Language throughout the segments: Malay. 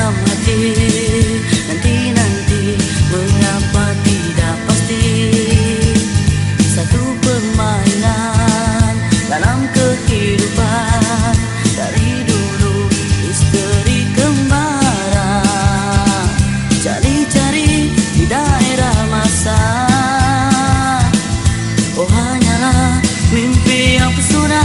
dalam hati, nanti-nanti mengapa tidak pasti. Satu permainan dalam kehidupan, dari dulu misteri kembara. Cari-cari di daerah masa, oh hanyalah mimpi yang pesona.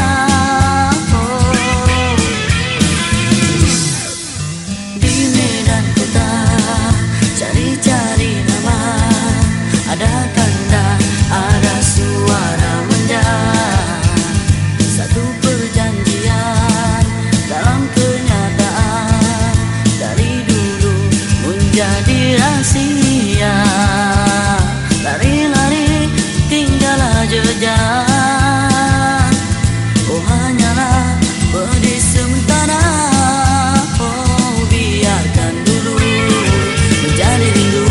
Cari-cari nama, ada tanda, ada suara menjadi satu perjanjian dalam kenyataan, dari dulu menjadi rahasia. Lari-lari tinggallah jejak, oh hanyalah pedih sementara. Oh biarkan dulu menjadi rindu,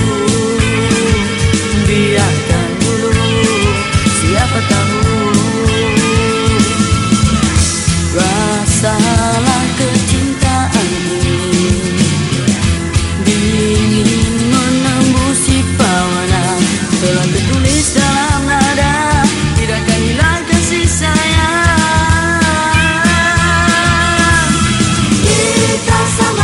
biarkan dulu, siapa tahu. Rasalah kecintaan ini, dingin menembusi pawana, telah tertulis dalam nada, tidak akan hilang kasih sayang. Kita sama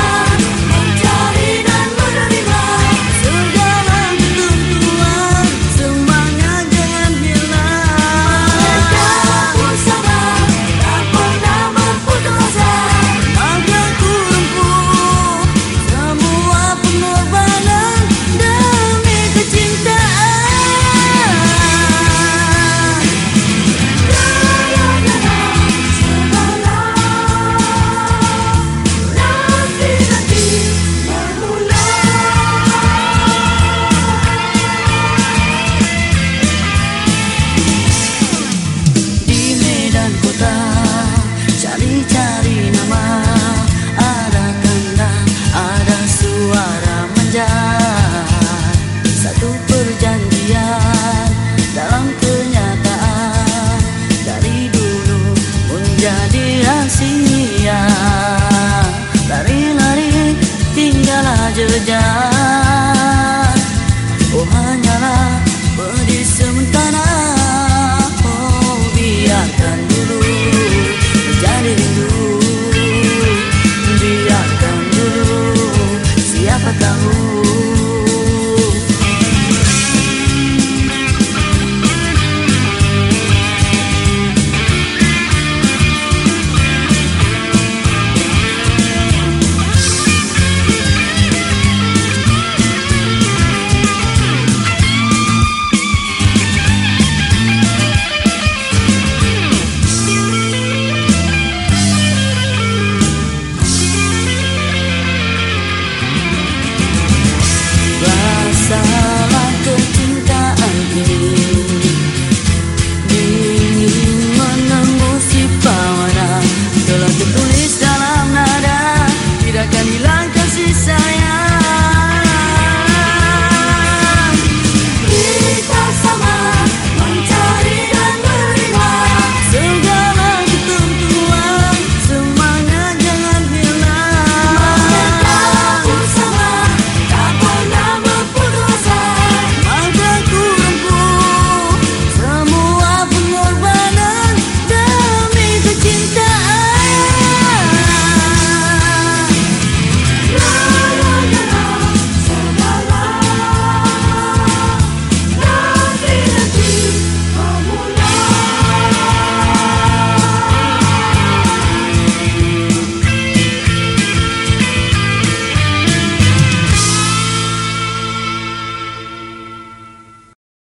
cari nama, ada tanda, ada suara menjadi satu perjanjian dalam kenyataan, dari dulu menjadi rahasia. Lari-lari tinggallah jejak, oh hanyalah pedih sementara. Oh biarkan dulu jadi rindu, biarkan dulu, siapa tahu. Rasalah